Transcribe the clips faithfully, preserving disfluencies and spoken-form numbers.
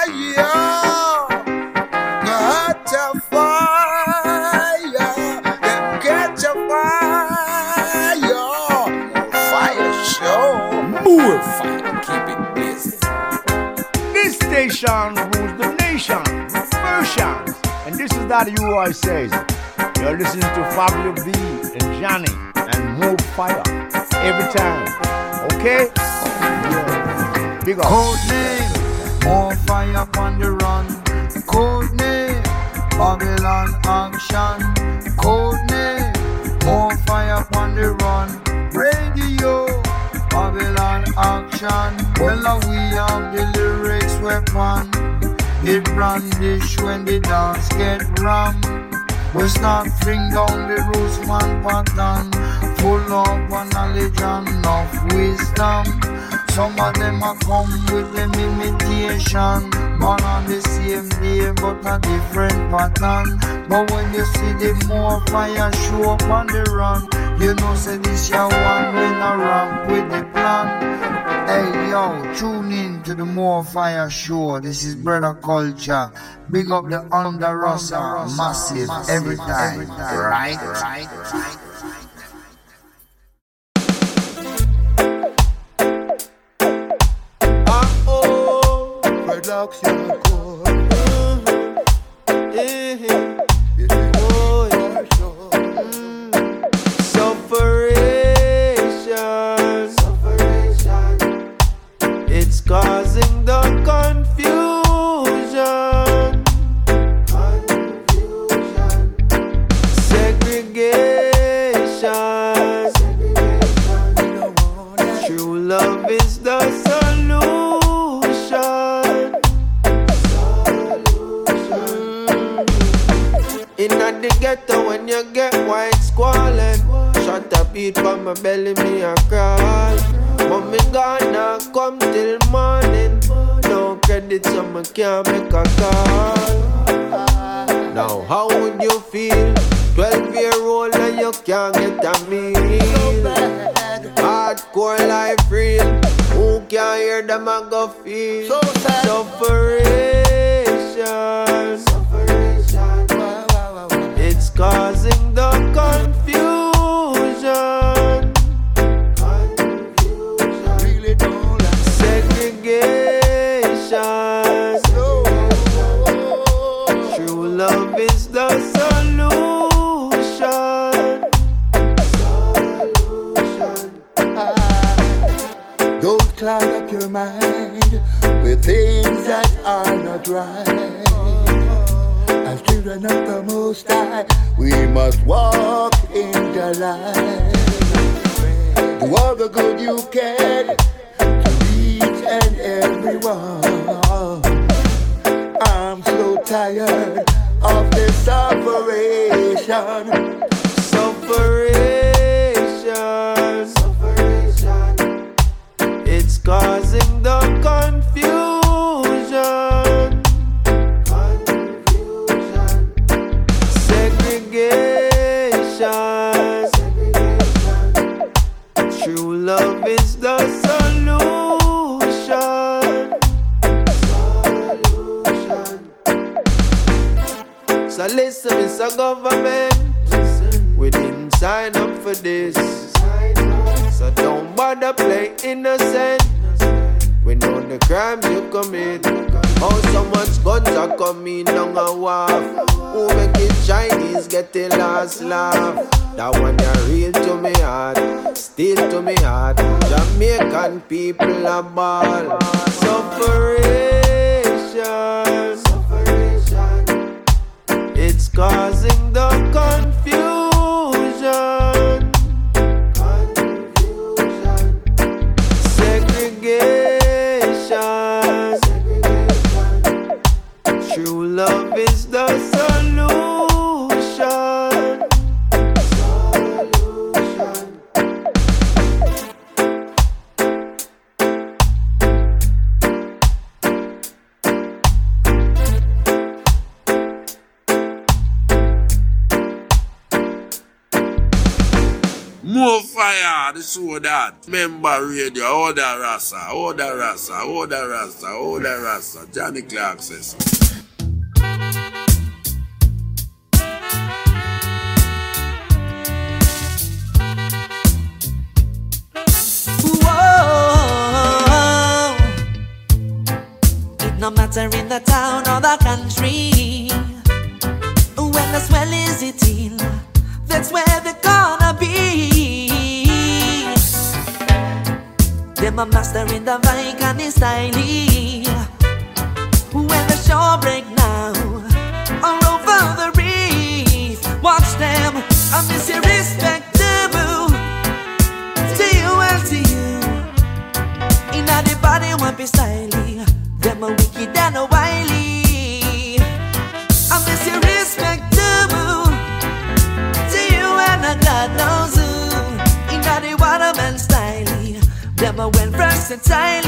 fire, catch a fire, them catch a fire, fire show, more fire, keep it blazing. This station rules the nation with versions, and this is that you I says. You're listening to Fabio B and Johnny and more fire every time. Okay? Yeah. Big up. Code name, more fire on the run. Code name, Babylon action. Code name, more fire on the run. Radio, Babylon action. Well, uh, we have the lyrics weapon. It brandish when the dance get rammed. We start bring down the roots man pattern, full of knowledge and enough wisdom. Some of them are come with them imitation, born on the same day but a different pattern. But when you see the more fire show up on the run, you know say this your one when I ramp with the plan. Hey yo, tune in to the More Fire Show. This is Brother Culture. Big up the Under Rasta, massive, massive every time. Every time. Right, right, right. Uh oh, production code. Yeah, oh yeah, sure. Sufferation, sufferation. It's causing the confusion, confusion, segregation, segregation. True love is the solution, solution. In the ghetto when you get white squalling, shut up beat from my belly me a crawl. But me gonna come till morning. No credit so me can't make a call. Now how would you feel? Twelve year old and you can't get a meal. Hardcore life real. Who can hear them and go feel? So sad. Sufferation, sufferation. It's causing the confusion, confusion. Really don't like segregation. True love is the solution, solution. Don't cloud up your mind with things that are not right. As children of the Most High, we must walk in the light. Do all the good you can to each and everyone. I'm so tired of this operation. Sufferation, sufferation. It's causing the confusion, confusion. Segregation, segregation. True love is the solution, solution. So listen, it's a government. We didn't sign up for this, so don't bother play innocent. We know the crimes you commit. How so much guns are coming down a wharf. Who make it Chinese get the last laugh? That one are real to me heart, still to me heart. Jamaican people are ball. Sufferation, sufferation. It's causing the confusion, confusion. Segregation, segregation. True love is the solution, solution. Ah, this is that. Member radio, all that rasa, all that rasa, all that rasa, all that rasa. Johnny Clark says. Whoa. It no matter in the town or the country, when the swell is eating, that's where they're gonna be. Them a master in the Viking and the style. When the show break now, all over the reef, watch them, I miss you respectable. To you and to you, in the body won't be stylish. Them a wicked and a wily. I miss you respectable. To you and a God knows who, in the waterman style. Them a went versatile.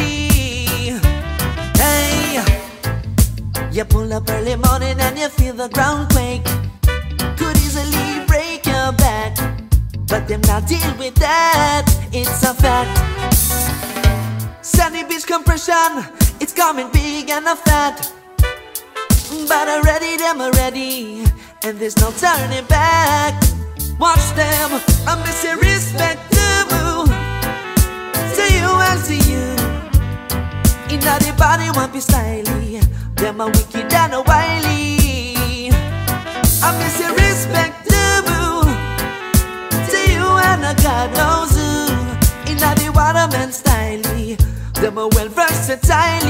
Hey, you pull up early morning and you feel the ground quake. Could easily break your back, but them not deal with that. It's a fact. Sandy beach compression, it's coming big and a fat. But already them already, and there's no turning back. Watch them, I miss your respectable. To you and to you, in the body won't be stylish. Them a wicked and a wily. I miss you respectable. To you and a God knows who, in the waterman style. Them a well versatile.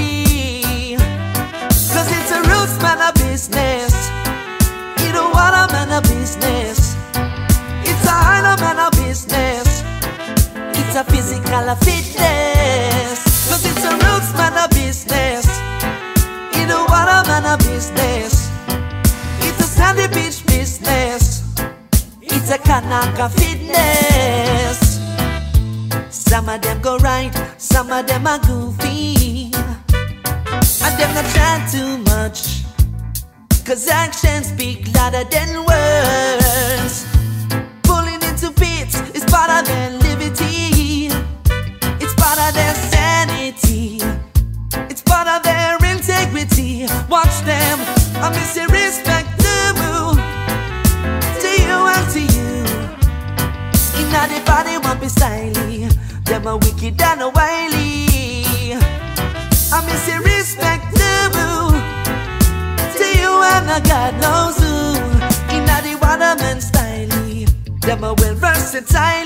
Cause it's a roots man a business. You know what a man a business. It's a high man a business. It's a physical fitness. Cause it's a roots man a business. You know what a man a business. It's a sandy beach business. It's a Kanaka fitness. Some of them go right, some of them are goofy, and them not try too much. Cause actions speak louder than words. Pulling into fits is part of their liberty. It's part of their sanity. It's part of their integrity. Watch them, I miss you respectable. To you and to you, in the body won't be stylish. Them a wicked and a wily. I miss you respectable. To you and a God knows who, in the waterman style. Them a well versatile.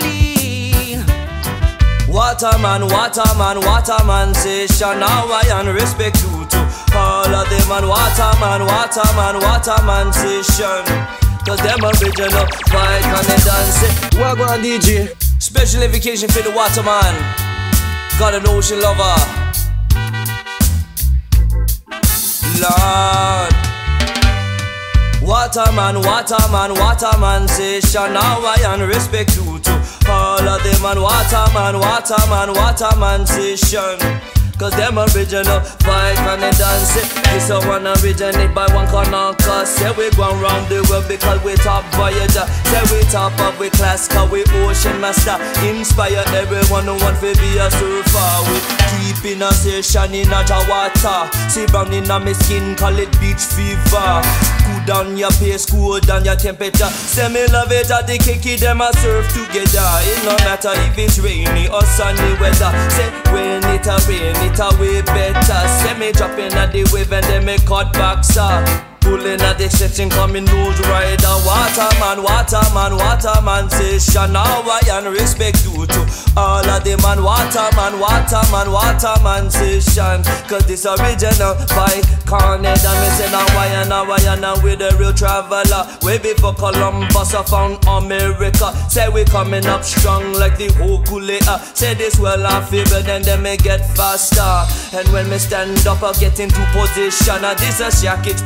Waterman, waterman, waterman station. Now I and respect you to all of them. And waterman, waterman, waterman station. Cause them original fight and they dance it. Wagwan D J, special invocation for the waterman. Got an ocean lover. Lord. Waterman, waterman, waterman station. Now I and respect you to all of them. And waterman, waterman, waterman station. Cause them original fight and they dance it. This a one originate by one corner. Cause say we go round the world because we top voyager. Say we top of we class cause we ocean master. Inspire everyone who want to be a surfer. We keep in a station in a water. See brown in a my skin, call it beach fever. Cool down your pace, cool down your temperature. Say me love it at the kicky, them a surf together. It no matter if it's rainy or sunny weather. Say when it a rain, it a way better. Say me dropping at the wave and then me cut back, sir. Pulling at the section, coming nose rider. Waterman, waterman, waterman station. Now I and respect you to all of them. And waterman, waterman, waterman station. Cause this original by Carnage. And me say now I and now I and now we the real traveler. Way before Columbus I found America. Say we coming up strong like the Hokulea. Say this well I figure then they may get faster. And when me stand up I get into position. And this a shackage package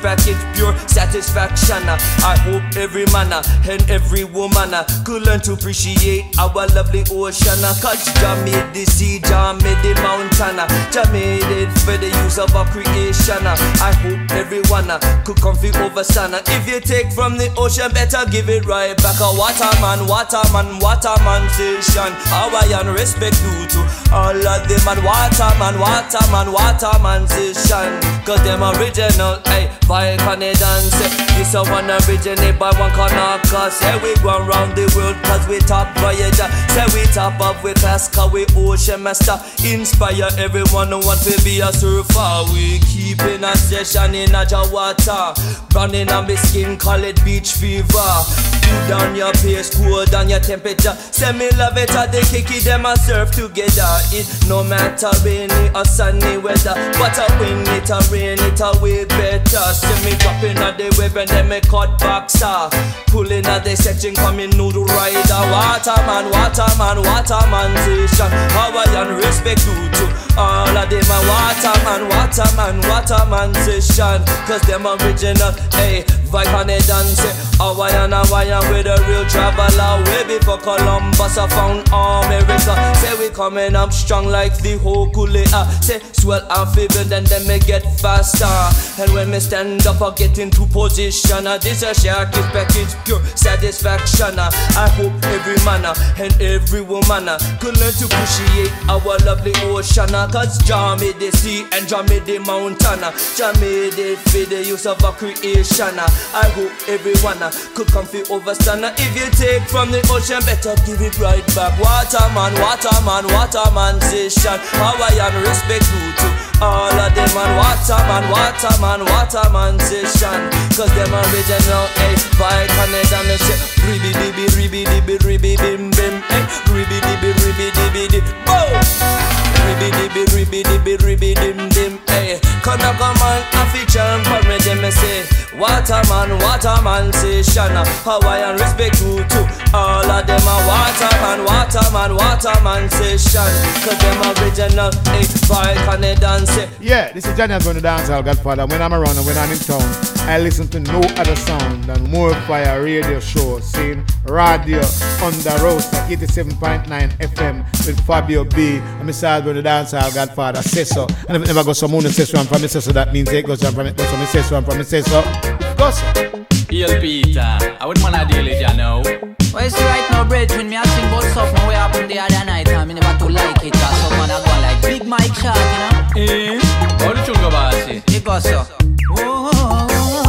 pure satisfaction. I hope every man and every woman could learn to appreciate our lovely ocean. Cause Jah made the sea, Jah made the mountain, Jah made it for the use of our creation. I hope everyone could come feel overstand. If you take from the ocean, better give it right back. A waterman, waterman, waterman station. Hawaiian respect due to all of them. And waterman, waterman, waterman station. Cause them original, hey, by Canadians. This a one originate by one Kanaka. Say we go round the world cause we top voyager. Say we top up with class cause we ocean master. Inspire everyone who want to be a surfer. We keep in a session in a Jawata. Running on my skin, call it beach fever. Cool down your pace, cool down your temperature. Say me love it how they kick it, them and surf together. It no matter rainy or sunny weather. But I win it or rain it away better. See me dropping at the wave and then me cut boxer. Pulling at the section coming noodle rider. Waterman, waterman, waterman station. Hawaiian respect due to all of them. A waterman, waterman, waterman station. Cause them original, hey, Canadian say Hawaiian, Hawaiian with a real traveler. Way before Columbus I found America. Say we coming up strong like the Hokulea. Say swell amphibian then them me get faster. And when me stand up I get into position. This a shark is package pure satisfaction. I hope every man and every woman could learn to appreciate our lovely ocean. Cause Jah made the sea and Jah made the mountain. Jah made it for the use of our creation. I hope everyone could come feel overstand. If you take from the ocean, better give it right back. Waterman, waterman, waterman station. Hawaiian respect due to all of them. And waterman, waterman, waterman station. Cause them original, eh, by Canada. Me say, ribby dibby, ribby dibby, ribby bim bim, eh, ribby dibby, ribby dibby dib, boom. Ribby dibby, ribby dibby, ribby dim dim, eh. Come on, come on, African for me, them me say. Waterman, waterman station. Hawaiian respect due to all of them. A waterman, waterman, waterman station. Cause them original, eh, by Canadian say. Yeah, this is Johnny I'm going to dance all Godfather. When I'm around and when I'm in town, I listen to no other sound than More Fire radio show, saying radio on the roast at eighty-seven point nine F M with Fabio B. And my side going to dance all Godfather say so. And if it never goes some moon and says so and from me say so, that means it goes from it goes from me say so and from me say so. Go so. Hail Peter, I wouldn't want to deal with you now. Well, you see right now, brethren, me a sing about something way up in the other night, and me never too like it, cause some man a go like Big Mike Shark, you know? Eh? How the tune go, bossy? It goes so. Oh, oh,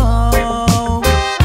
oh,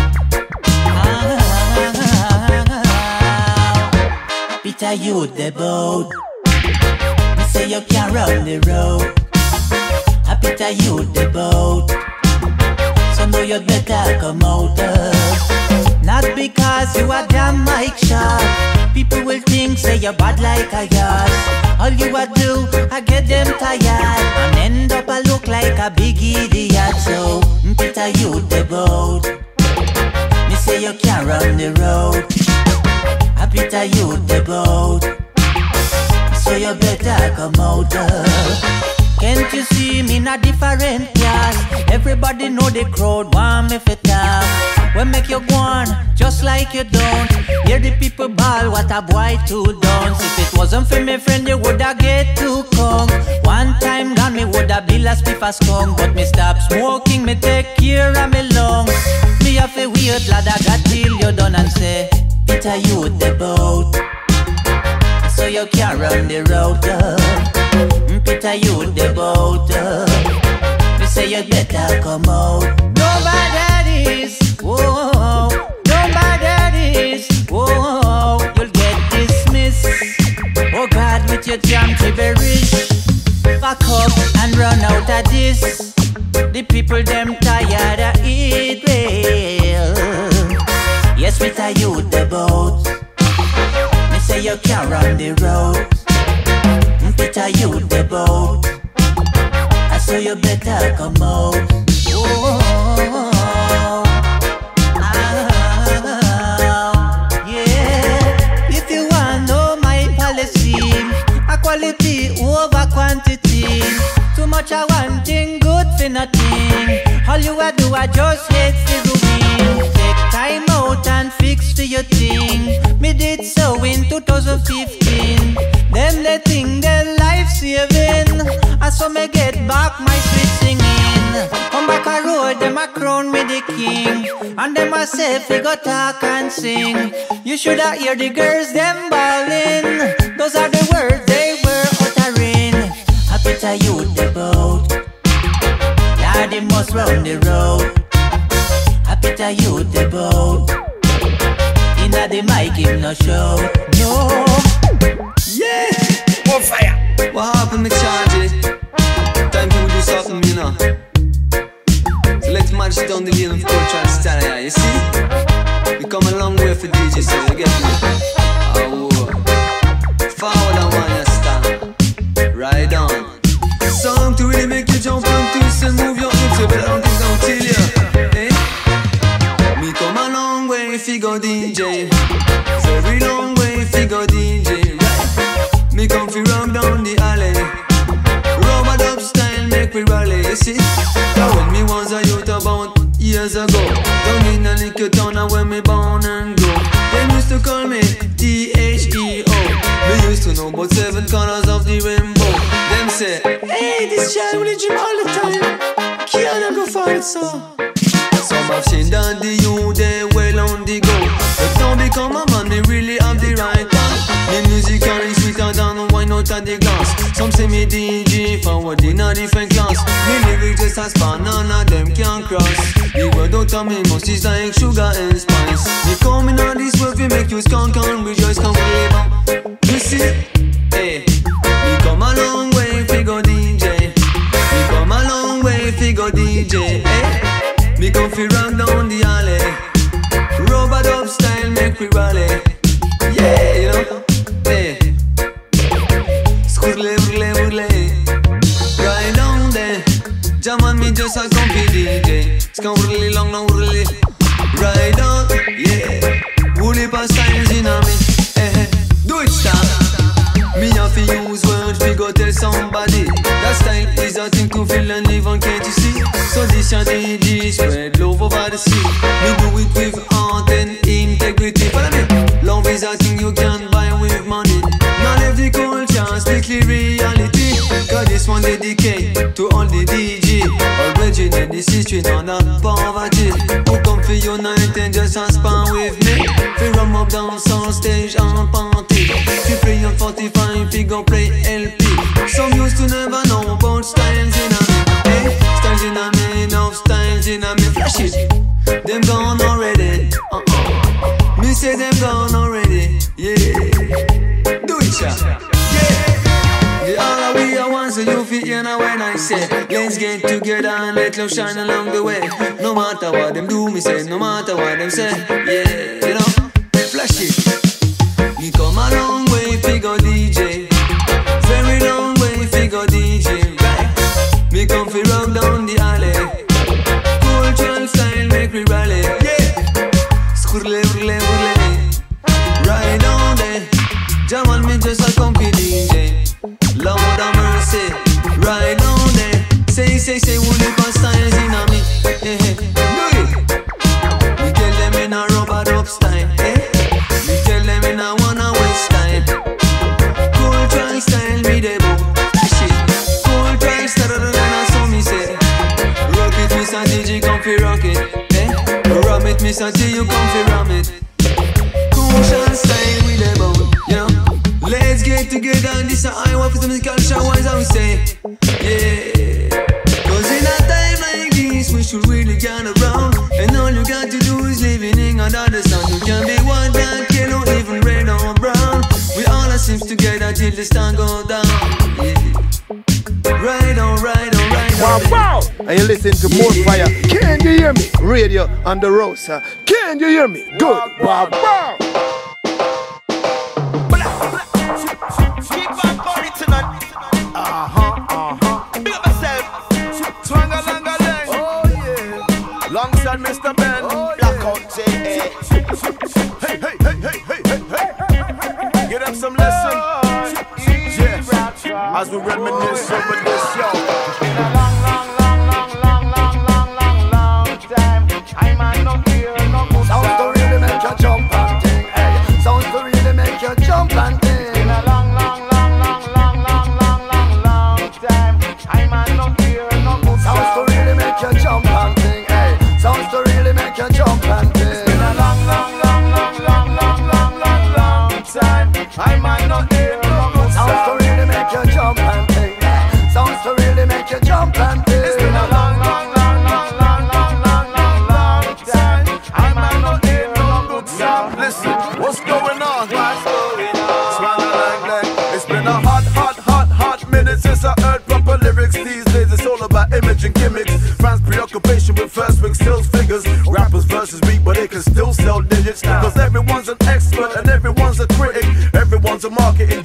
oh. Peter, you the boat. Me say you can run the road. Ah, Peter, you the boat. So know you better come out of. Not because you are damn Mike Shark. People will think say you're bad like a yacht. All you a do, I get them tired and end up I look like a big idiot. So, Peter, you the boat. Me say you can't run the road. I Peter, you the boat. So you better come out of. Can't you see me in a different class? Everybody know the crowd want me for talk. We make you go on just like you don't. Hear the people ball, what a boy too done. If it wasn't for me friend, you woulda get too kong. One time gone, me woulda be last beef a skunk. But me stop smoking, me take care of me lungs. Me have a weird lad, I got till you done and say, Peter, you the boat. So you can't run the road up. Peter, you the boat up. Me say you better come out. Nobody is, whoa. Nobody is, whoa. You'll get dismissed. Oh God, with your jam to be rich. Fuck up and run out of this. The people them tired of it, well. Yes, Peter, you the boat. Me say you can't run the road. Peter, you the boat. I saw you better come out. Oh, ah, yeah. If you want know my policy, a quality over quantity. Too much I wanting good for nothing. All you a do I just hate the wind. Take time out and fix to your thing. Me did so in two thousand fifteen. Them they think they're life saving. I saw me get back my sweet singing. Come back a road, them a crown me the king. And them a say fi go talk and sing. You shoulda hear the girls them bawling. Those are the words they were uttering. Happy to you the boat. Yeah, they must run the road. Happy to you the boat. Inna the mic him no show. No. Yeah. More fire. What happened me charge it? Time to do something, you know. So let's march down the lane of cultural style, yeah, you see? We come a long way for D J, so you get me? Oh, forward and one, you stand. Right on. Song to really make you jump and twist and move your hips, you better don't think I'll tell you. Eh? Me come a long way if you go D J. Very long way if you go D J, right? Me come fi rock down the alley. Rubber dub style make we rally, you see? Now when me was a youth about years ago, down in a little town where me born and grow. They used to call me T H E O. Me used to know about seven colors of the rainbow. Them say, hey, this child will dream all the time. Can't go for it, so. Some have seen that the youth they well on the go. But now become a man, they really have the right time. The music carry sweeter than wine out of the glass. Some say me D J forward in a different class. Me lyrics just as banana, them can't cross. The word out of me must is like sugar and spice. Me coming on this world, we make you skunk and rejoice, come live. You see, hey, me come a long way, fi go D J. Me come a long way, fi go D J, hey. Me come fi rock down the alley. Rubber dub style make we rally. Yeah, you know, hey. Skurle, urle, urle. Right down there. Jam on me just a comfy D J. Skan urle, long, long urle. Right down, yeah. Woolly pa styles in a me. Eh, eh. Do it stop. Me have to use words, we go tell somebody. That style is a thing to feel and live on, can't you see? So this your D J spread love over the sea. Me do it with heart and integrity. Follow me. Love is a thing you can't buy with money. Not every culture, strictly reality. Cause this one dedicate to all the D J. Originate this history, none of poverty. Who come for unite and just a span with me? Fi rum up down on stage and party. Fi play on forty-five, fi go play L P. Some used to never know about styles in a me. Hey, styles in a me, enough styles in a me. Flash it, them gone already. Uh-uh. Me say them gone already. Yeah, do it, ya. Yeah. The all of we are one, so you fit you know when I say let's get together and let love shine along the way. No matter what them do, me say, no matter what them say. Yeah, you know, flash it. Me come a long way, figure D J. Very long way, figure D J, right? Me come fi rock down the alley. Cultural style make me rally. Yeah, skurle, urle, urle. Right down there. Jam on me just a comfy D J. Lord have mercy. Right down there. Say, say, say, woolly pa styles in a me. Hey, hey, do it. Me tell them in a rubber dub style. Hey. Me tell them in a wanna waste style. Cultural style me dey book. Shit. Cultural style and so me say. Rock it, Mister D J, come fi rock it. Eh? Ram it, Mister T, you come fi ram it. Cultural style we dey book. You know. Let's get together and this is I want for some culture wise I would say. Yeah. Cause in a time like this we should really get around. And all you got to do is living in another sound. You can be one black, yellow, even red or brown. We all are seems together till the sun go down. Yeah. Right on, right on, right on. Wow, wow. And you listen to more fire. Can you hear me? Radio on the road, sir. Can you hear me? Good. Wow, wow. Alongside Mister Ben, oh, yeah. Blackout J A. Hey, hey, hey, hey, hey, hey, hey. Get them some lesson. Yeah. As we reminisce over this, yo. It's been a long, long, long, long, long, long, long, long,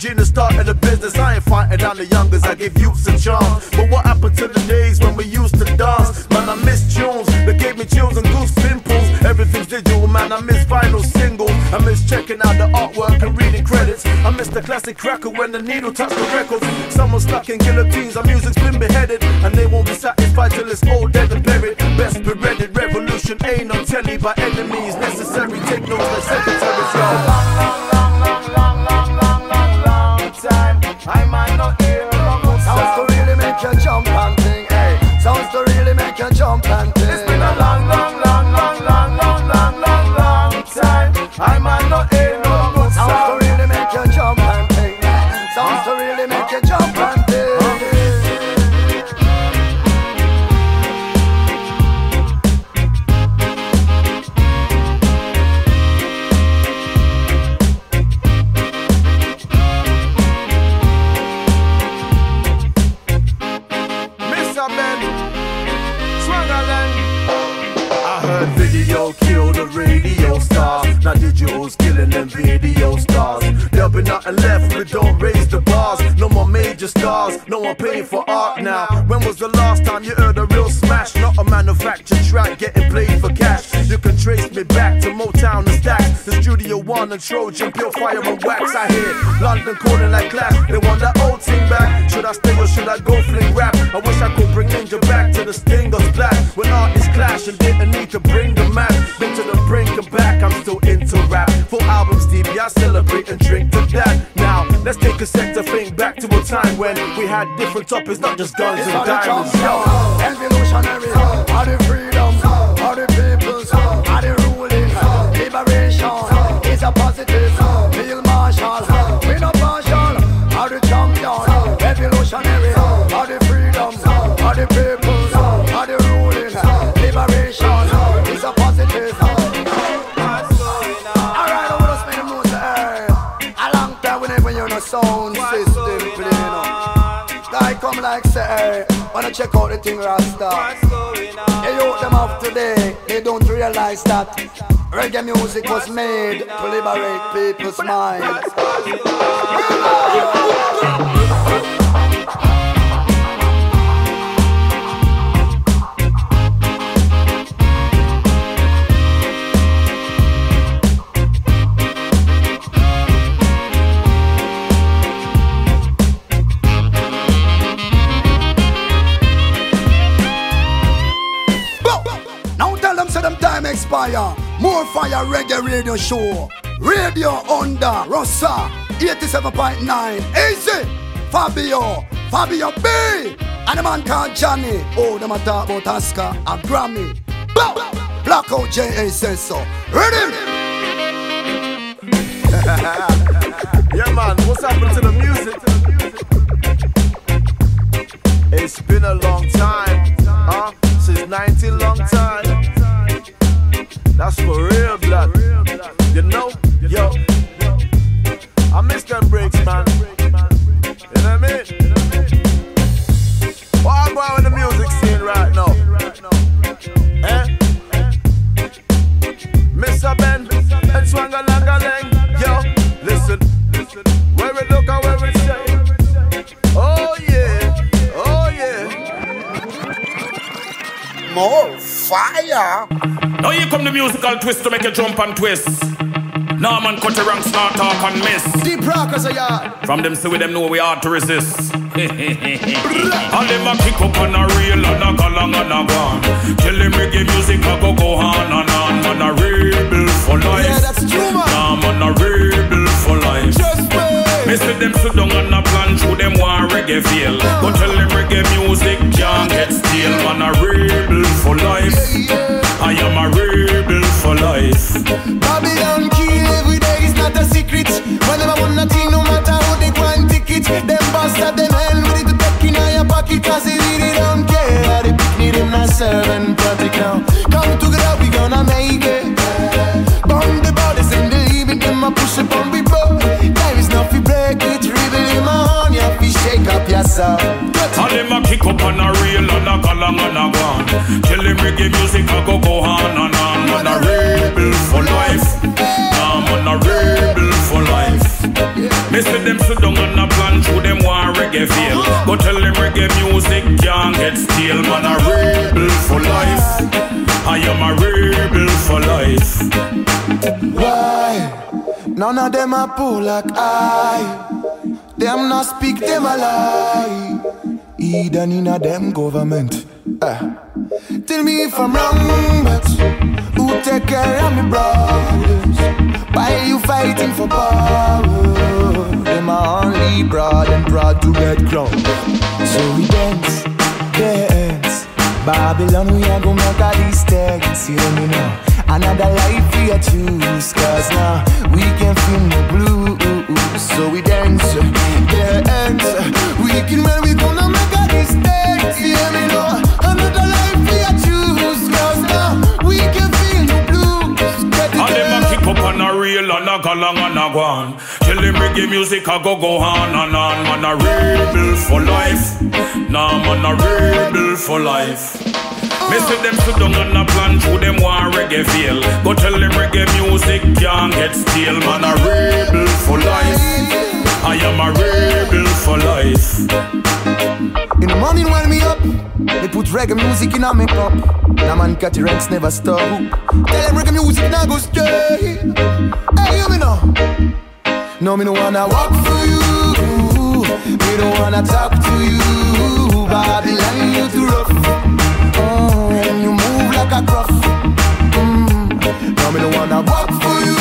Gina started a business. I ain't fighting down the youngers, I give youths a chance. But what happened to the days when we used to dance? Man, I miss tunes that gave me chills and goose pimples. Everything's digital, man, I miss vinyl singles. I miss checking out the artwork and reading credits. I miss the classic cracker when the needle touched the records. Someone stuck in guillotines, our music's been beheaded. And they won't be satisfied till it's all dead and buried. Best bereaded, revolution ain't on telly by enemies necessary. Take notes like secretaries, yo. Long, long, long, long, long, long, long, long, long time. I might not hear a good sound. Sounds to really make you jump and ting, hey. Sounds to really make you jump and ting. It's been a long, long, long, long, long, long, long, long, long time. I might not hear no good sound. Sounds to really make you jump and ting. Sounds to really make you jump and ting. Video kill the radio stars. Now digital's killing them video stars. There'll be nothing left, we don't raise the bars. No more major stars, no one paying for art now. When was the last time you heard a real smash? Not a manufactured track getting played for cash. You can trace me back to Motown and Stax, the Studio One and Trojan, Pure Fire and Wax. I hear London calling like Clash, they want that old thing back. Should I stay or should I go fling rap? I wish I could bring Ninja back to the Sting or Splash. When artists clash and didn't need to bring the match. Been to the brink and back, I'm still into rap. Full albums deep, yeah, I celebrate and drink to that. Now, let's take a sec to think back to a time when we had different topics, not just guns it's and diamonds. Evolutionary, all the freedom, all the peoples, all the ruling, liberation is a positive. Feel martial, we no partial, all the champion. Evolutionary, all the freedom, all the peoples, all the ruling, liberation is a positive. Alright, I wanna spend the mood to a long time whenever you're in a sound system playing up. Guy come like say, wanna check out the thing Rasta. They youth them up today, they don't realize that reggae music was made to liberate people's minds. Expire. More Fire Reggae Radio Show. Radio under Rossa eighty-seven point nine. Easy. Fabio. Fabio B. And a man called Johnny. Oh, them a talk about Oscar and Grammy. Blackout J A says so. Ready? Yeah, man. What's happened to the music? It's been a long time. Huh? Since nineteen long time. That's for real, blood. You know, yo, I miss them breaks, man. You know what I mean? What I'm going with the music scene right now? Eh? Mister Ben and Swangalangalang. Yo, listen. Where we look and where we say. Oh yeah, oh yeah. More fire. Now here come the musical twist to make you jump and twist. Nah man cut your ranks, not talk and miss. Deep rockers a yard. From them see we them know we hard to resist. All them a kick up on a reel and a go long and a gone. Tell them reggae music a go go on and on. Man a rebel for life. Yeah, that's true, man. Nah man a rebel for life. Just wait. Me see them sit down and a plan through them one reggae feel. But tell them reggae music can't get stale. Man a rebel for life. I am a rebel for life. Babylon kill every day is not a secret. Whenever one nothing, no matter how they want ticket. Them bastard, them hell with it to take in your pocket. Cause they really don't care. How they pick me, them not serving project now. Come together, we gonna make it. Burn the bodies and the leaving them a push up on we boy. There is nothing break it. Rebel in my horn, you have to shake up yourself. All them a kick up on a reel and a go long and a gone. Tell them reggae music a go go on and on. Man a rebel for life. Nah, man a rebel for life. Me see them sit down and a plan through them war reggae feel. Go tell them reggae music can't get stale. Man a rebel for life. I am a rebel for life. Why? None of them are poor like I. Them not speak, them a lie. Either in a them government. Uh. Tell me if I'm wrong, but who take care of me brothers? Why you fighting for power? Them are only broad and proud to get crowned. So we dance, dance. Babylon, we are gonna make all these things. You know me now. Another life we choose, cause now we can feel the blues. So we dance, dance. We can when we gonna make all these things. You hear me now? Another life we choose, cause now we can feel the blues. And them a kick up on a reel and a go long and a go on. Tell them reggae music a go go on and on. Man a rebel for life. Nah man a rebel for life. Me see them sit down and a plan through them war reggae feel. Go tell them reggae music can't get stale. Man a rebel for life. I am a rebel for life. In the morning when me up, they put reggae music in a makeup. Now man catch the rents never stop. Tell them reggae music now go straight. Hey you me know. No me no wanna walk for you. Me don't wanna talk to you. Babylon you too rough. And you move like a gruff. mm. Now me don't wanna walk for you.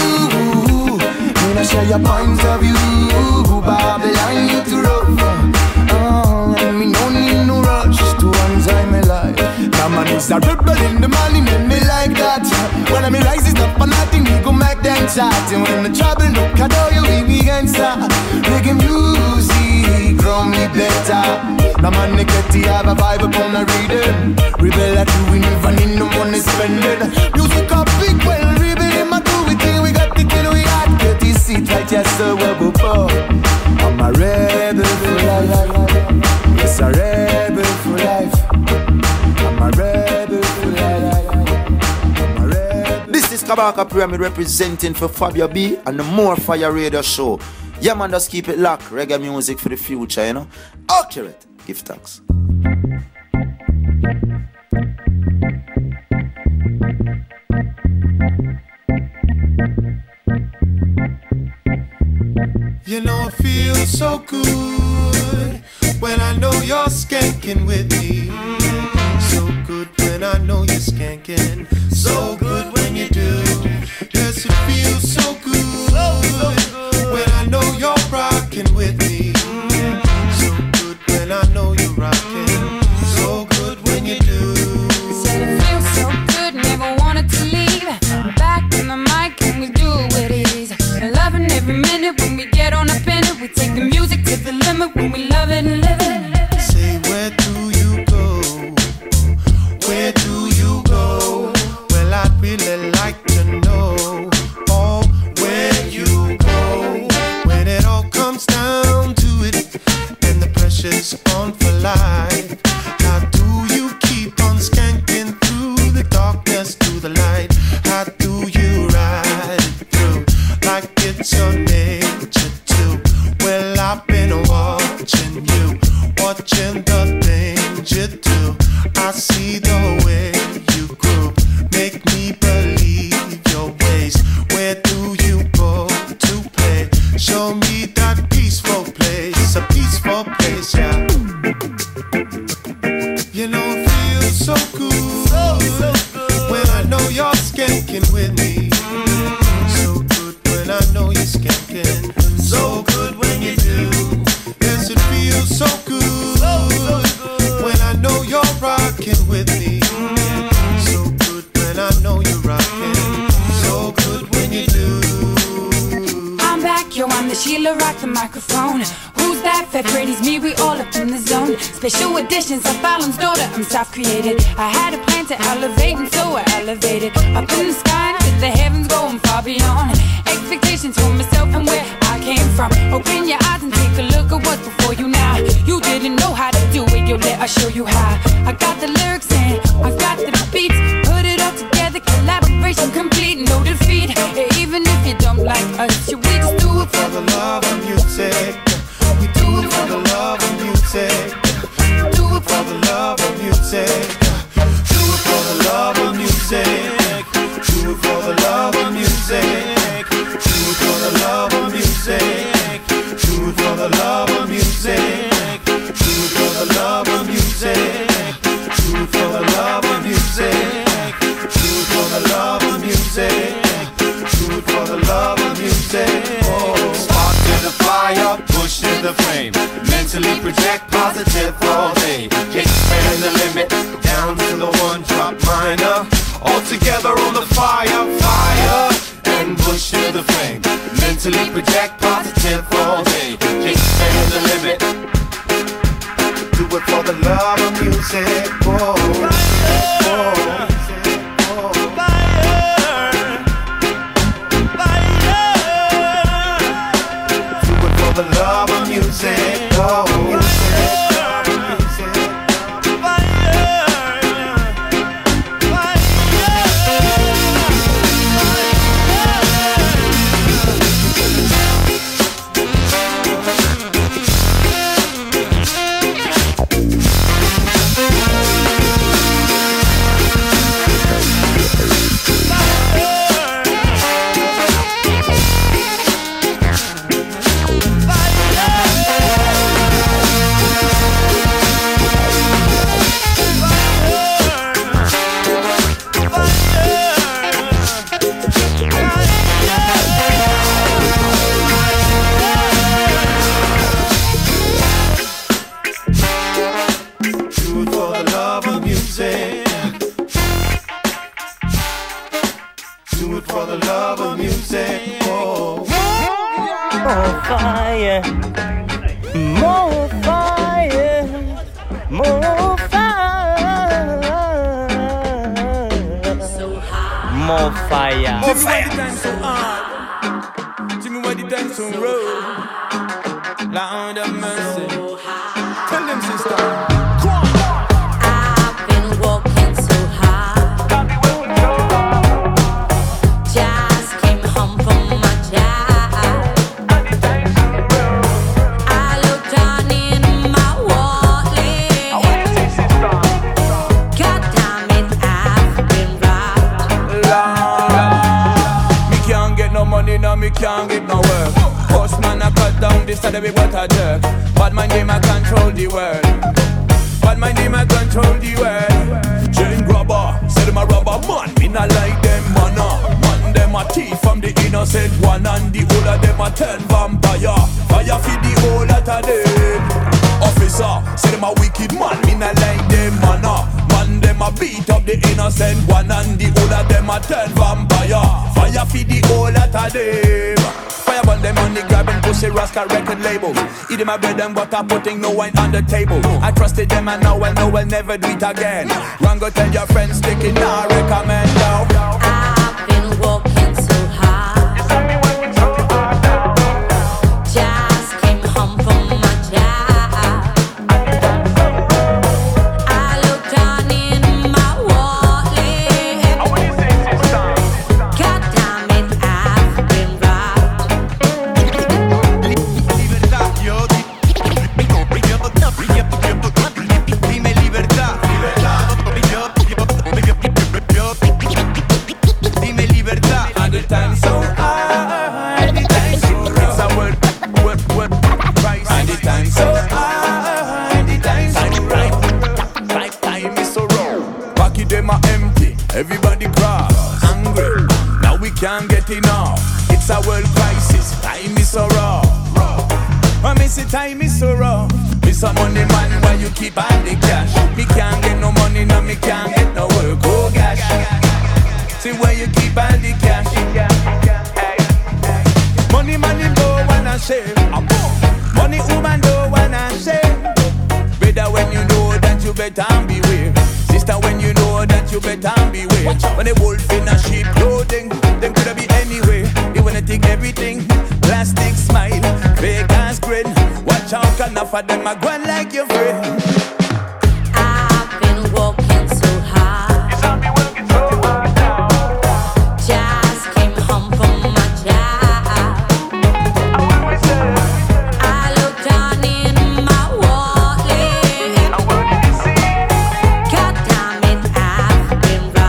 Me not share your point of view. Babylon you too rough. oh, And me no need no rush to enjoy my life. Now man is a rebel in the morning and me like that. When I me rise is up and nothing me go make them chat. And when the trouble look at all you we begin start. Reggae music from me better. Now man they get to have a vibe upon a reading. Rebel like you, we never need no money spending. Music up big, well, rebel in my do we think we got the kill we got. Get this seat right, yes, so we'll go for. I'm a rebel for life. Yes, a rebel for life. I'm a rebel for life. I'm a rebel. This is Kabaka Pyramid representing for Fabio B and the More Fire Radio Show. Yeah man, just keep it locked. Reggae music for the future, you know. Accurate. Give thanks. You know it feels so good when I know you're skanking with me. So good when I know you're skanking. So good when you do. Yes, it feels so good when I know you're rocking with me. So good when I know you're rocking. So good when you do. Said it feels so good, never wanted to leave. Back on the mic and we do what it is. Loving every minute when we get on a pennant. We take the music to the limit when we love it and live it. Say where do you go? Where do you go? Well, I'd really like to know. Oh, where you go? When it all comes down to it and the pressure's on for life, how do you keep on skanking through the darkness to the light? How do you ride it through like it's your nature too? Well, I've been watching you, watching the things you do. I see the way you groove, make me believe your ways. Where do you go to play? Show me that peaceful place, a peaceful place, yeah. You know it feels so good, so, so good when I know you're skanking with me. So good when I know you're skanking. So good when you do. Yes, it feels so good, so, so good when I know you're rocking with me. So good when I know you're rocking. So good when you do. I'm back, yo, I'm the Sheila, rock the microphone. Who's that? Fat Brady's me, we all up in the zone. Special editions of Fallon's daughter, I'm self-created. I had a plan to elevate and so I elevated. Up in the sky, to the heavens going far beyond. Expectations for myself and where I came from. Open your eyes and take a look at what's before you now. You didn't know how to do it, yo, let us show you how. I got the lyrics and I've got the beats. Put it all together, collaboration complete, no defeat. Even if you don't like us, you we just do it for the love of music. love of music. Do it for the love of music. Do it for the love of music. Do it for the love of music. Do it for the love of music. Do it for the love of music. Do it for the love of music. Do it for the love of music. Oh. Spark to the fire, push to the flame. Mentally project positive all day. Expand the limit down to the one drop minor. All together on the fire, fire, and push to the flame. Mentally project positive all day. Expand the limit. Do it for the love of music. Oh, oh. The love of music, oh, music, fire, more fire, more fire, so high, more fire, more fire. Tell me why the dance so rough, Lord of mercy. Tell them sister. Me can't get no work. Postman I cut down this side of it what I jerk. But my name I control the world. But my name I control the world. Chain grabber, say them a rubber man. Me not like them man. Man them a thief from the innocent one. And the whole of them a turn vampire. Fire feed the whole lot of them. Officer, say them a wicked man. Me not like them man. Man them a beat up the innocent one. And the whole of them a turn vampire. Fire feed the whole lot of them. Fire burn them on the grabbing pussy rascal record label. Eat them a bread and butter, putting no wine on the table. I trusted them and now I know I'll never do it again. Run go tell your friends, sticking now recommend now. I've been walking so hard. Yes, I've been working so hard now. Just came home from my job. I looked down in my wallet. I want you to say sister. God damn it, I've been robbed. Dime libertad. Dime libertad. And the time so high, and the time so rough. It's a word, word, word, price. And the time so high, and the time so rough. Like time is so rough. Pocket them are empty, everybody cross. Angry, now we can't get enough. It's a world crisis, time is so rough. I miss the time is so rough. Miss a money man, why you keep all the cash? Me can't get no money, now me can't get no work, oh gosh. See where you keep all the cash. Money man, him don't wanna share. Money woman don't wanna share. Better when you know that you better beware. Sister, when you know that you better beware. When they wolf in a sheep clothing, them coulda be anywhere. They wanna take everything, plastic smile, fake ass grin. Watch out, enough of them a going like your friend. I've been walking so hard. Yes, I've been working so hard now. Just came home from my job. I looked down in my wallet. God damn it, I've been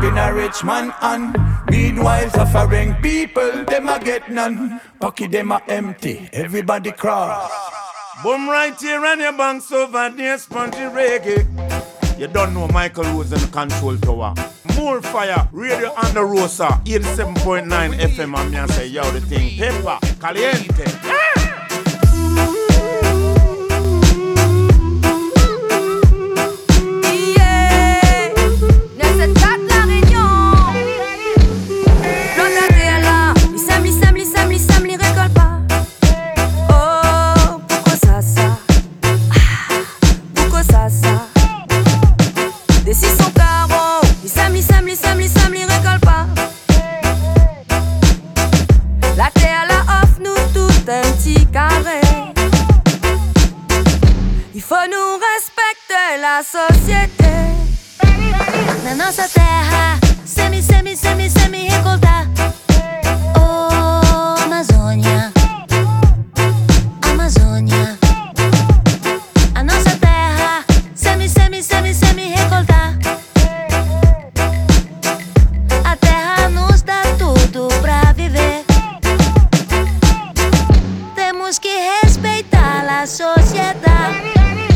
in a rich man hand. Meanwhile, suffering people, them a get none. Pocket them a empty, everybody cross. Boom right here on your banks over there, spongy reggae. You don't know Michael who's in the control tower. More fire, radio on the Rosa, eighty-seven point nine F M, and me and say, yo, the thing, pepper, caliente. Yeah, necesitas la réunion. L'autre est là, il sème, il sème, il sème, il sème, il récolte pas. Oh, pourquoi ça, ça? Pourquoi ça, ça? Des six cents carreaux, il sème, il sème, il sème, il sème, il récolte pas. La terre la offre nous tout un petit carré. Il faut nous respecter la société. Na nossa terra, semi, semi, semi, semi recoltar. Oh, Amazônia, Amazônia. A nossa terra, semi, semi, semi, semi recoltar. A terra nos dá tudo pra viver. Temos que respeitar a sociedade.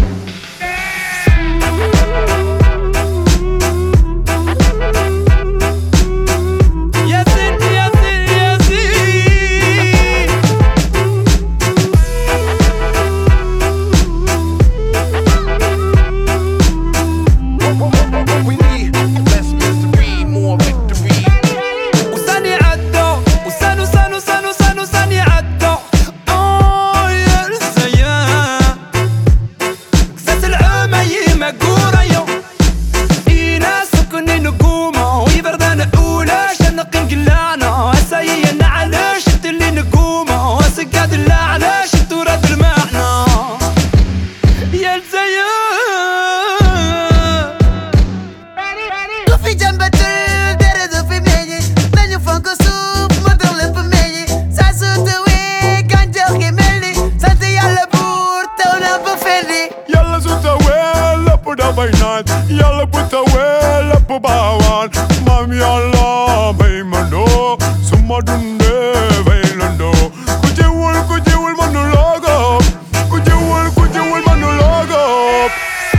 Yalla put away la pubawan. Mami Allah bay mano. Suma dunde bailando. Kujewul kujewul manu logo. Kujewul kujewul manu logo.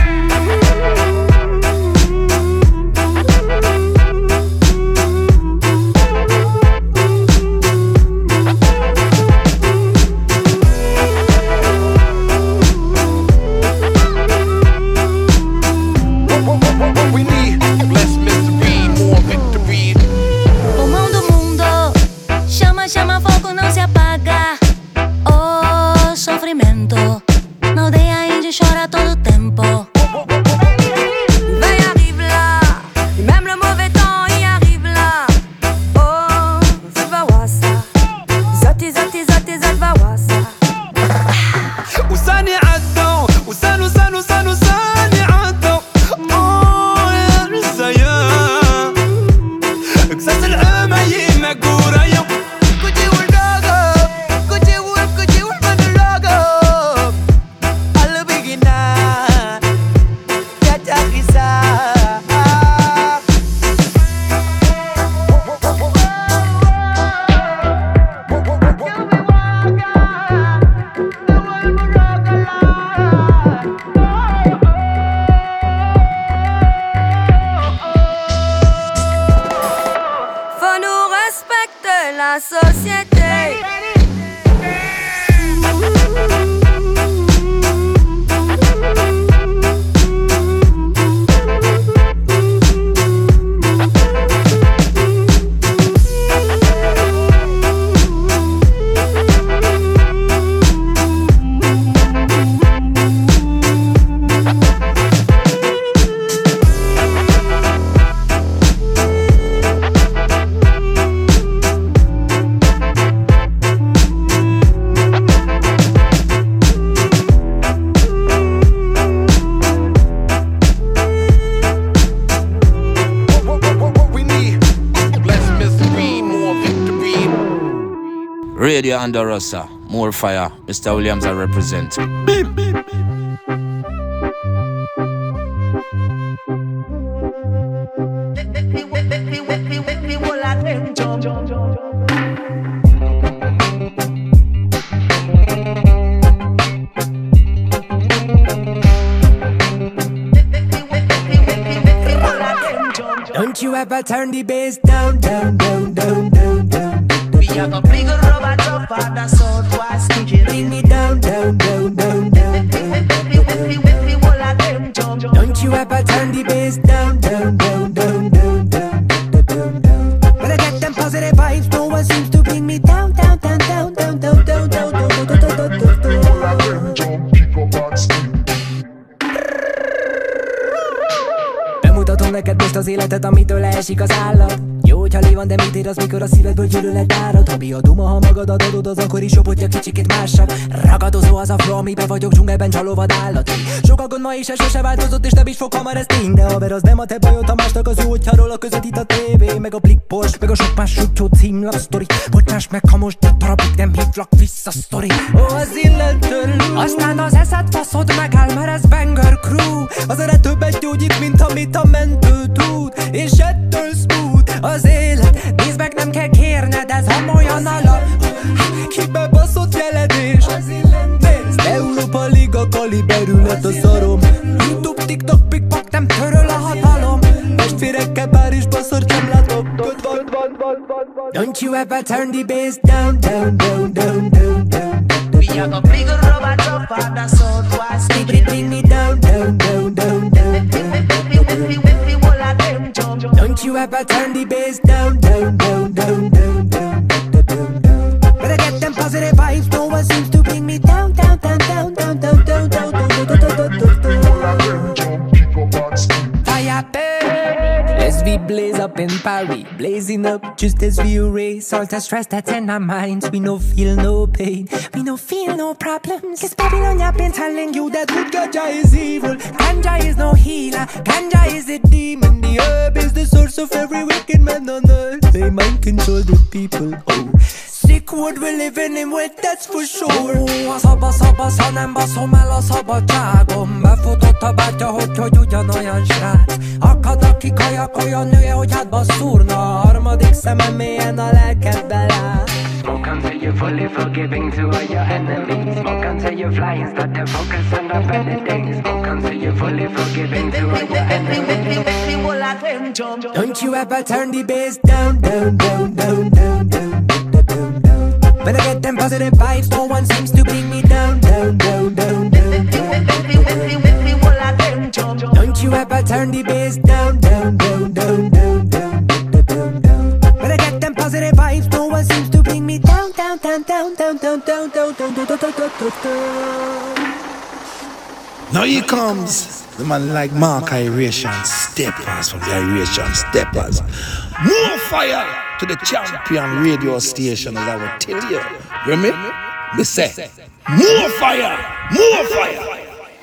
Chama fogo, não se apaga. Oh, sofrimento. Na aldeia índia chora todo tempo. L'hiver arrive là, et même le mauvais temps y arrive là. Oh, zat va wassa. Zati, zati, zati, zat va wassa. وساني عدو وسان وسان وسان وساني عدو. Oh, يا رزايا قصص العامة يما قوريا. La société. Radio under Rosa, more fire. Mister Williams I represent. Beep, beep, beep. Don't you ever turn the bass down, down, down, down, down, down. We have a big rubber top on the southwest. Bring me down, down, down, down, down, down. Don't you ever turn the bass down, down, down, down, down, down, down, down. When I get them positive vibes, no one seems to bring me down, down, down, down, down, down, down, down, down, down, down, down, down. Bemutatom neked most az életet, amitől leesik az állat. Jó, hogyha lé van, de mit ér az, mikor a szívedből gyűlölet árad. Habi a duma, ha magadat adod, az akkor is jobb, hogyha kicsikét másabb. Ragadozó az a flow, amiben vagyok, dzsungelben csalóvad állati. Sok a gond ma is, és sose változott, és nem is fog hamar, ez tény. De haver, az nem a te bajod, ha másnak az jó, hogyha róla közvetít a tévé. Meg a Blik Porsche, meg a sok más sütjó címlap sztori. Bocsáss meg, ha most egy darabig nem hívlak vissza sztori. Ó, az illentől, aztán az eszed faszod megáll, mert ez banger crew. Az erre többet gyógyít, mint amit a mentő tud. És ettől smooth az élet. Nézd meg, nem kell kérned, ez amolyan alap. Kibebaszott jeledés. Nézd, Európa Liga kaliberület a szarom. YouTube, TikTok, pikpak, nem töröl a hatalom. Testvérekkel Párizsba szart sem látok. Don't you ever turn the bass down, down, down, down, down, down. We have a big rubber top on the southwest. Bring me down, down, down, down, down, down. Don't you ever turn the bass down, down, down, down, down, down, down, down. When I get them positive vibes, no one seems to bring me down, down, down, down, down, down, down, down, down, down, down, down, down. Fire burn as we blaze up in Paris, blazing up just as we erase all the stress that's in our minds. We no feel no pain, we no feel no problems. Cause Babylon, I've been telling you that good ganja is evil. Ganja is no healer, ganja is a demon. The herb is the source of every wicked man on earth. They mind control the people, oh. Sick wood we're living in with, that's for sure. A szaba, szaba, szá nem baszom el a szabadságom. Befutott a bátya, hogy, hogy ugyanolyan srác. Akad, aki kajak olyan nője, hogy hátba szúrna. A harmadik szemem mélyen a lelkedbe lát. Smoke until you're fully forgiving to all your enemies. Smoke until you fly and start to focus on the better things. Smoke until you're fully forgiving to all your enemies. Don't you ever turn the bass down, down, down, down, down, down, down, down. When I get them positive vibes, no one seems to bring me down, down, down, down, down, down. Don't you ever turn the bass down, down, down, down, down, down, down, down. When I get them positive vibes, no one seems to bring me down, down, down, down, down, down, down, down, down, down, down, down, down. Now here comes the man like Mark Iration Steppers from the Iration Steppers. More fire to the champion radio station, as I will tell you. Remember? Me say, more fire, more fire.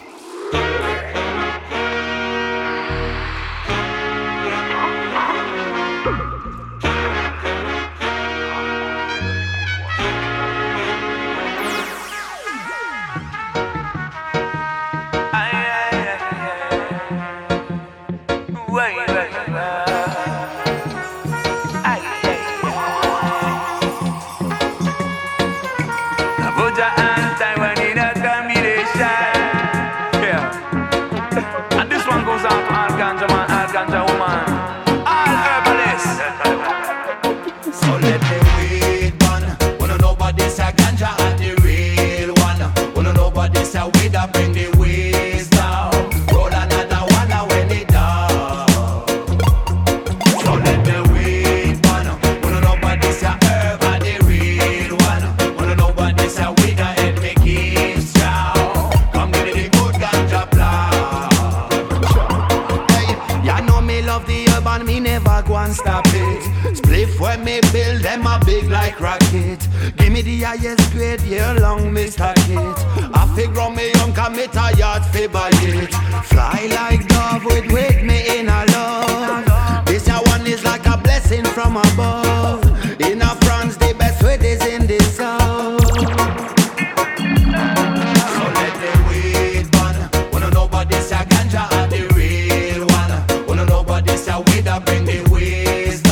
Stop it. Spliff when me build them a big like rocket. Give me the highest grade year long, Mister Kit. I figure me young commit a yacht fi buy it. Fly like dove with with me in a love. This a one is like a blessing from above. In a France the best way is in the south. So let the weed burn. Wanna know about this a ganja and the real one. Wanna know about this a weed that bring the wisdom.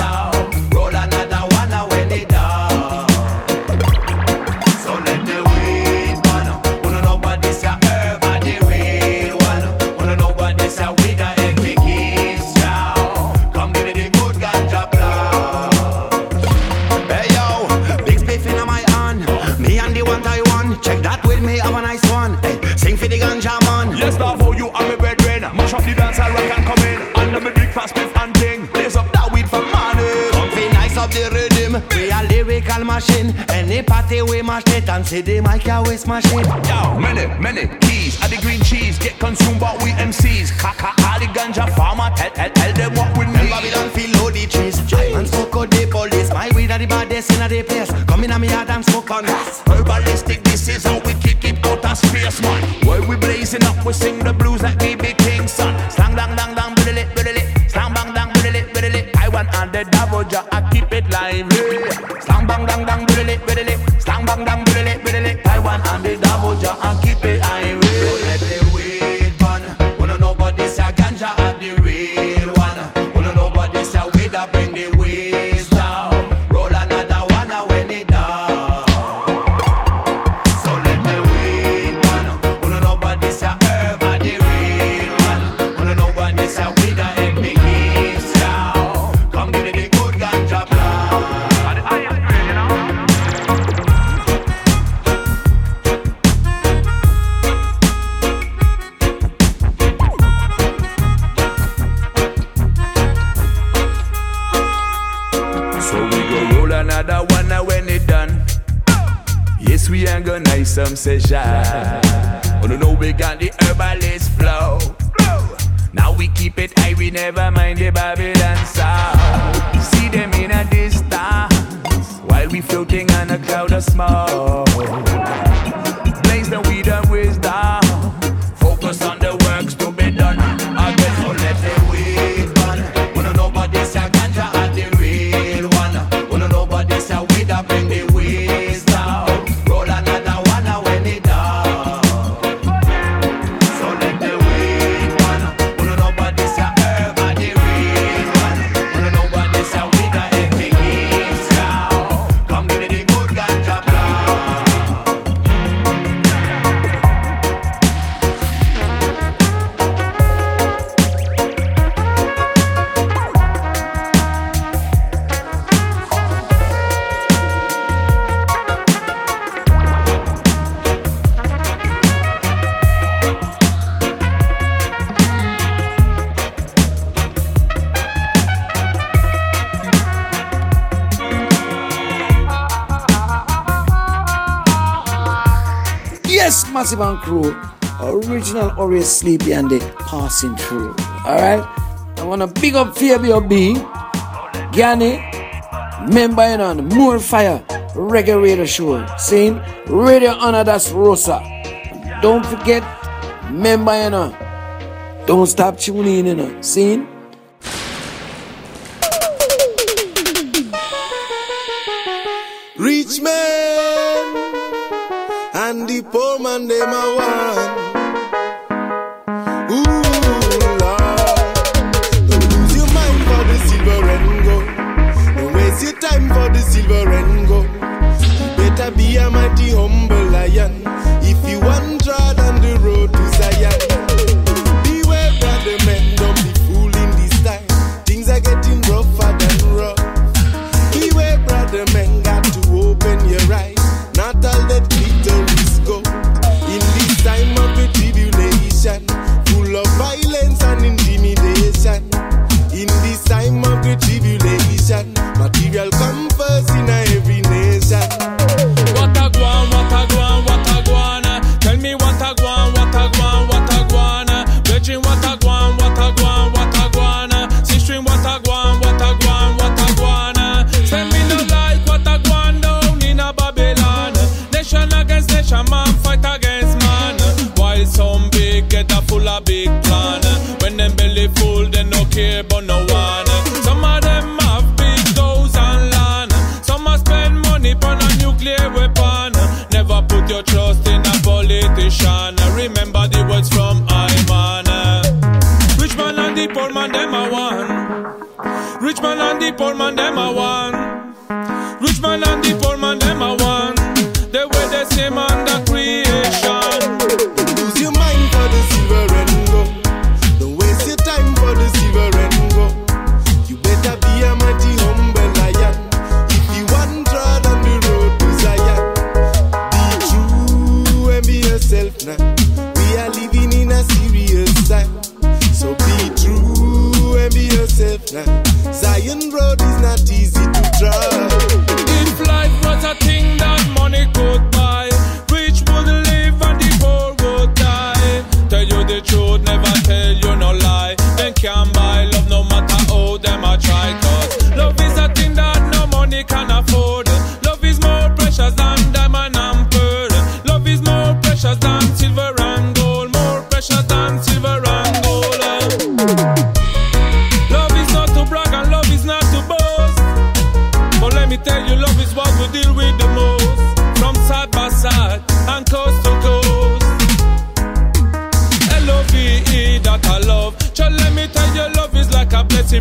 machine. Any party we mash it and see the mic ya we smash it. Yo, many, many keys. At the green cheese get consumed by we M Cs. Kaka, all the ganja farmer. Tell, tell, tell them what we need. Them Babylon feel load the trees. And smoke out the police. My weed are the baddest in the place. Come in a me yard and smoke on us. Herbalistic, this is how we kick it out of space, man. While we blazing up, we sing the blues like B B King, son. Slang, dang, dang, dang, biddle it, biddle it. Slang, bang, dang, biddle it, biddle it. I want on the Davoja, I keep it lively. Slang, bang, dang, dang, biddle it, biddle it. Slang, bang, dang, biddle it, biddle it. I want on the Davoja, I keep it lively. Don't let the weed burn. Wanna nobody say ganja are the real one. Wanna nobody say weed up bring the weeds down. Roll another one when it down. So let the weed burn. Wanna nobody say herb are the real one. Wanna nobody say weed are in the weeds down. Come give me the good ganja plan. So we go roll another one now when it done. Yes, we ain't gonna nice some session. Oh no, no, we got the herbalist flow. Now we keep it high, we never mind the Babylon sound. See them in a distance while we floating on a cloud of smoke. Blaze the weed of wisdom. Focus on the works to be done. Again, so let the weed burn. Wanna nobody say ganja are the real one. Wanna nobody say weed up bring the weeds down. Roll another one when it down. So let the weed burn. Wanna nobody say herb are the real one. Wanna nobody say weed are in the weeds down. Come give me the good ganja plan. Yes, Massive and Crew. Original always sleepy and they passing through. Alright? I wanna big up Fabio B, Gani, member you know, on More Fire Reggae Radio Show. Saying Radio Honor, that's Rosa. Don't forget, member you know. Don't stop tuning in, you know. Saying Rich man and the poor man, them a one. Ooh, Lord. Don't lose your mind for the silver and gold. Don't waste your time for the silver and gold. You better be a mighty humble lion if you want to draw down the road to Zion. Beware, brother men, don't be fooling this time. Things are getting rougher than rough. Beware, brother men, got to open your eyes. Not all that glitter is gold. In this time of the tribulation, full of violence and intimidation. In this time of the tribulation, material come first in every nation. What a guan, what a guan, what a guana. Tell me what a guan, what a guan, what a guana. Virgin, what a guan, what a guan, what a guana. Sistering, what a guan, what a guan, what a guana. Send me no like what a guan down in a Babylon. Nation against nation, man fight against man. While some big get a full of big plan. When them belly full, they no care about no one. Some of them have big goals and land. Some a spend money on a nuclear weapon. Never put your trust in a politician. Remember the words from Iman. Rich man and the poor man, them a one. Rich man and the poor man, them a one. Rich man and the poor man, them a one. They were the same under creation. Don't lose your mind for the silver and gold. Don't waste your time for the silver and gold. You better be a mighty humble lion if you want to draw down the road to Zion. Be true and be yourself now. We are living in a serious time. So be true and be yourself now. Zion Road is not easy to try. If life was a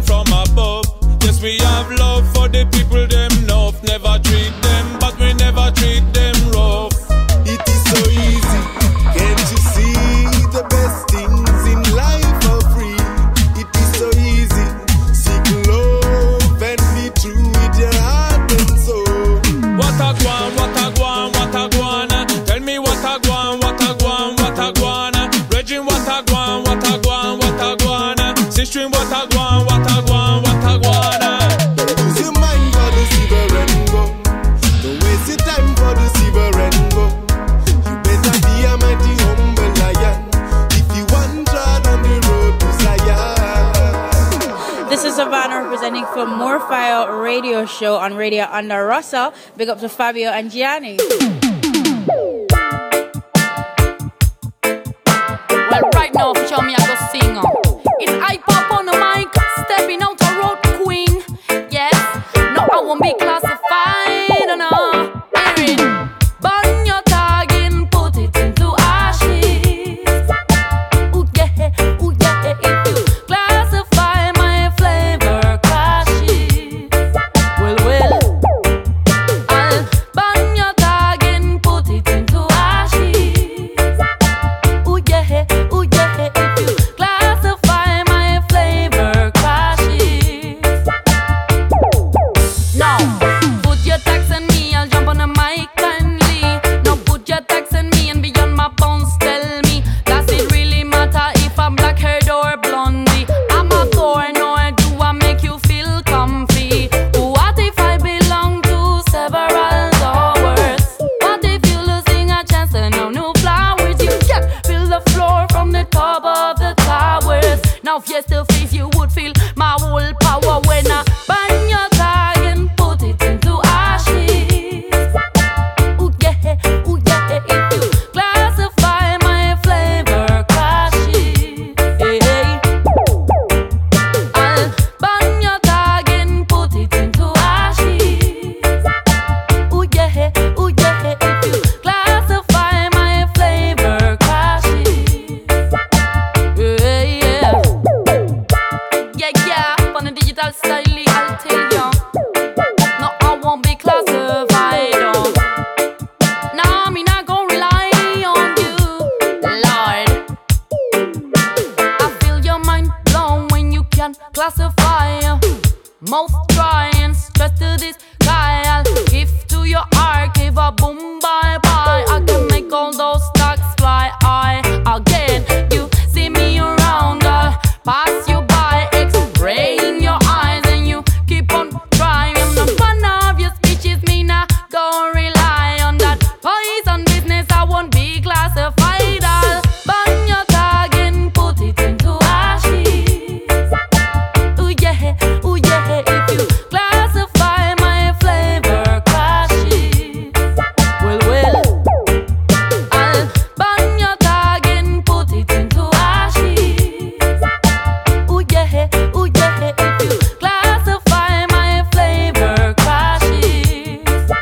from above. Yes, we have love for the people them enough. Never treat them, but we never treat them rough. It is so easy, can't you see? The best things in life are free. It is so easy, seek love and be true with your heart and soul. What a guan, what a guan, what a guan. Tell me what a guan, what a guan, what a guan. Regine, what a guan, what a guan, what a guan. Sistering, what a guan, what a guan, what a guan. Don't lose your mind for the silver and gold. Don't waste your time for the silver and gold. You better be a mighty humble lion if you want tread on the road to Zion. This is Savannah representing for More Fire Radio Show on Radio Under Russell. Big up to Fabio and Gianni. Well, right now, for sure, me I go sing. It's I pop on the mic, stepping out a road queen. Yes, no, I won't be classified. No, hearing, burn your tag and put it into ashes. Ooh yeah, ooh yeah, if you classify my flavor clashes. Well, well, I'll burn your tag and put it into ashes. Ooh yeah, ooh yeah, if you classify my flavor clashes. Now, put your tax on me, I'll jump on the mic kindly. Now put your tax on me and beyond my bounds, tell me, does it really matter if I'm black haired or blondie? I'm a thorn or do I make you feel comfy? What if I belong to several doors? What if you're losing a chance to know new flowers? You can't feel the floor from the top of the towers. Now face to face you would feel my whole power when I burn your tag and put it into ashes. Ooh yeah, ooh yeah, if you classify my flavor clashes. Hey, hey. I'll burn your tag and put it into ashes. Ooh yeah, ooh yeah, if you classify my flavor clashes. Yeah, yeah. Yeah, yeah, on the digital style, I'll tell you. No, I won't be classified. Oh. Nah, me not gon' rely on you, Lord. I feel your mind blown when you can classify. Mouth dry and stress to this guy. I'll give to your archive a boom bye bye. I can make all those stocks fly high again. You see me around, I'll pass you by, X-ray in your eyes, and you keep on trying. I'm not fun of your speeches, me not gon' rely on that poison business. I won't be classified. I'll burn your tag and put it into ashes. Ooh yeah, ooh yeah, if you classify my flavor clashes. Well, well, I'll burn your tag and put it into ashes. Ooh yeah, ooh yeah, if you classify my flavor clashes.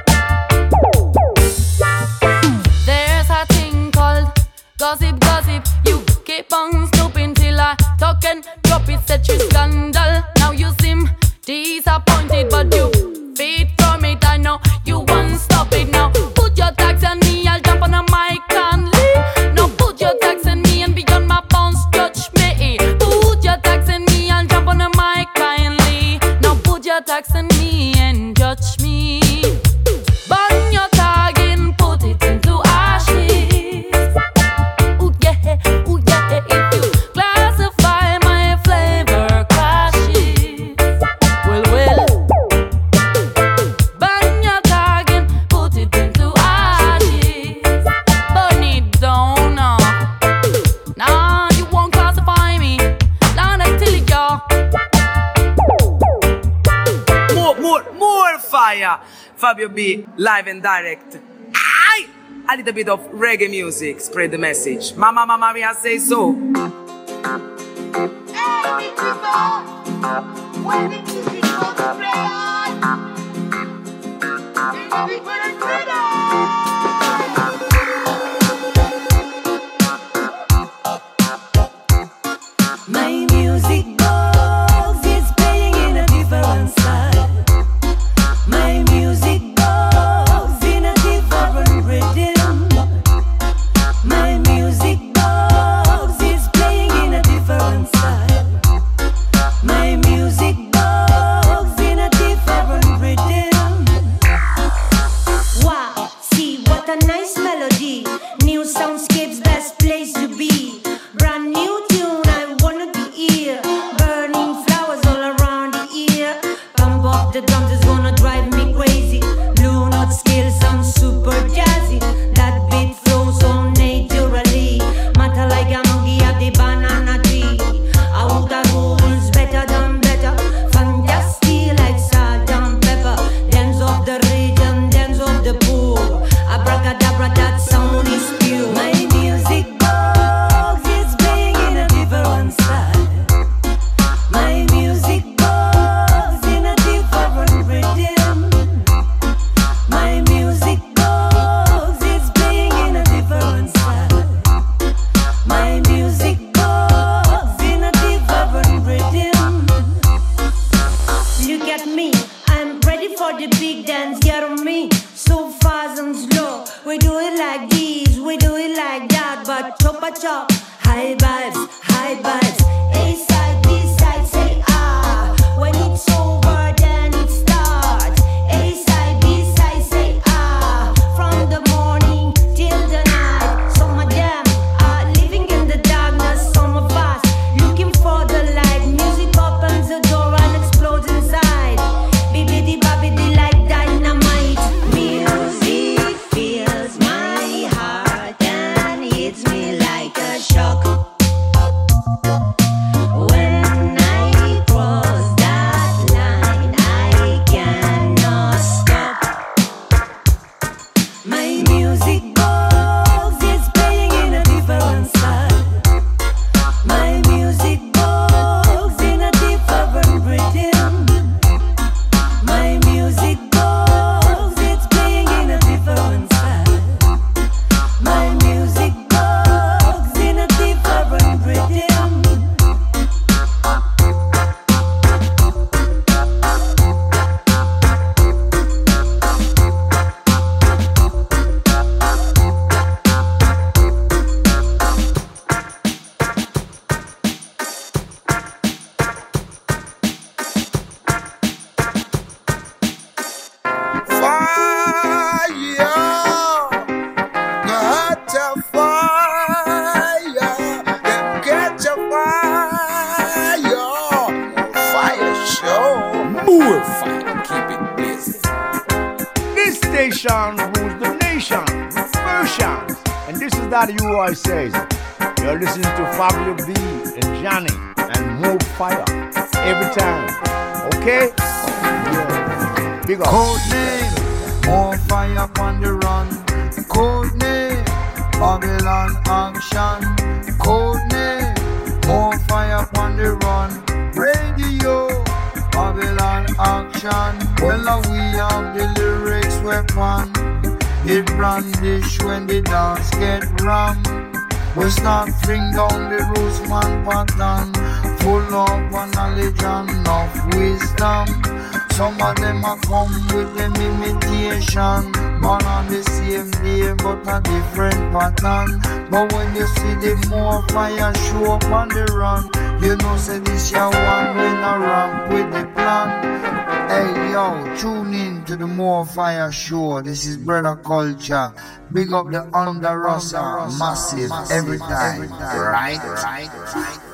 There's a thing called gossip, gossip. You keep on snooping till I talk and drop it, set you scandal. Now you seem disappointed, but you feed from it. I know you won't stop it now. Put your tags on me, I'll jump on a mic and leave. Now put your tags on me and beyond my bounds, judge me. Put your tags on me, I'll jump on a mic kindly. Now put your tags on me and judge me. Burn your tag and put it into ashes. Ooh yeah, ooh yeah, if you classify my flavor clashes. Well, well, burn your tag and put it into ashes. Burn it down now. Nah, you won't classify me. Nah, I tell you, More, more, more fire. Fabio B, live and direct. Aye! A little bit of reggae music, spread the message. Mama, mama, me I say so. My music box is playing. the drums is gonna drive me crazy. Blue note scale sounds super jazzy. That beat flows so naturally. Matter like a monkey at the banana tree. Out the rules better than better. Fantastic like salt and pepper. Dance of the rhythm, dance of the poor. Abracadabra, that sound is pure. My music box is playing in a different style. My music box in a different rhythm. My music box is playing in a different style. My music box in a different rhythm. Look at me, I'm ready for the big dance. Get on me, so fast and slow. We do it like this, we do it like that. But chop a chop, high vibes, high vibes. A side, B side, say ah. When it's over, then it starts. A side, B side, say ah. From the morning till the night. Some of them are living in the darkness. Some of us looking for the light. Music opens the door and explodes inside. Bibbidi bobbidi like dynamite. Music fills my heart and hits me like a shock. When I cross that line, I cannot stop. My music box is playing in a different style. My music box in a different rhythm. My music box it's playing in a different style. My music box in a different rhythm. Fire, got a fire, get your fire, fire show, more fire, keep it blazing. This station rules the nation, versions. And this is that U I says. You're listening to Fabio B and Johnny and More Fire every time. Okay? Yeah. Big up. Code name, more fire upon the run. Code name, Babylon action. Code name, more fire upon the run. Radio, Babylon action. Well, uh, we have the lyrics weapon. It brandish when the dance get rammed. We start bring down the rules man pattern. Full of one knowledge and enough wisdom. Some of them are come with them imitation. Born on the same day but a different pattern. But when you see the more fire show up on the run, you know say this your one when I ramp with the plan. Hey yo, tune in to the More Fire Show. This is Brother Culture. Big up the Under Rossa, massive every time. Right, right, right.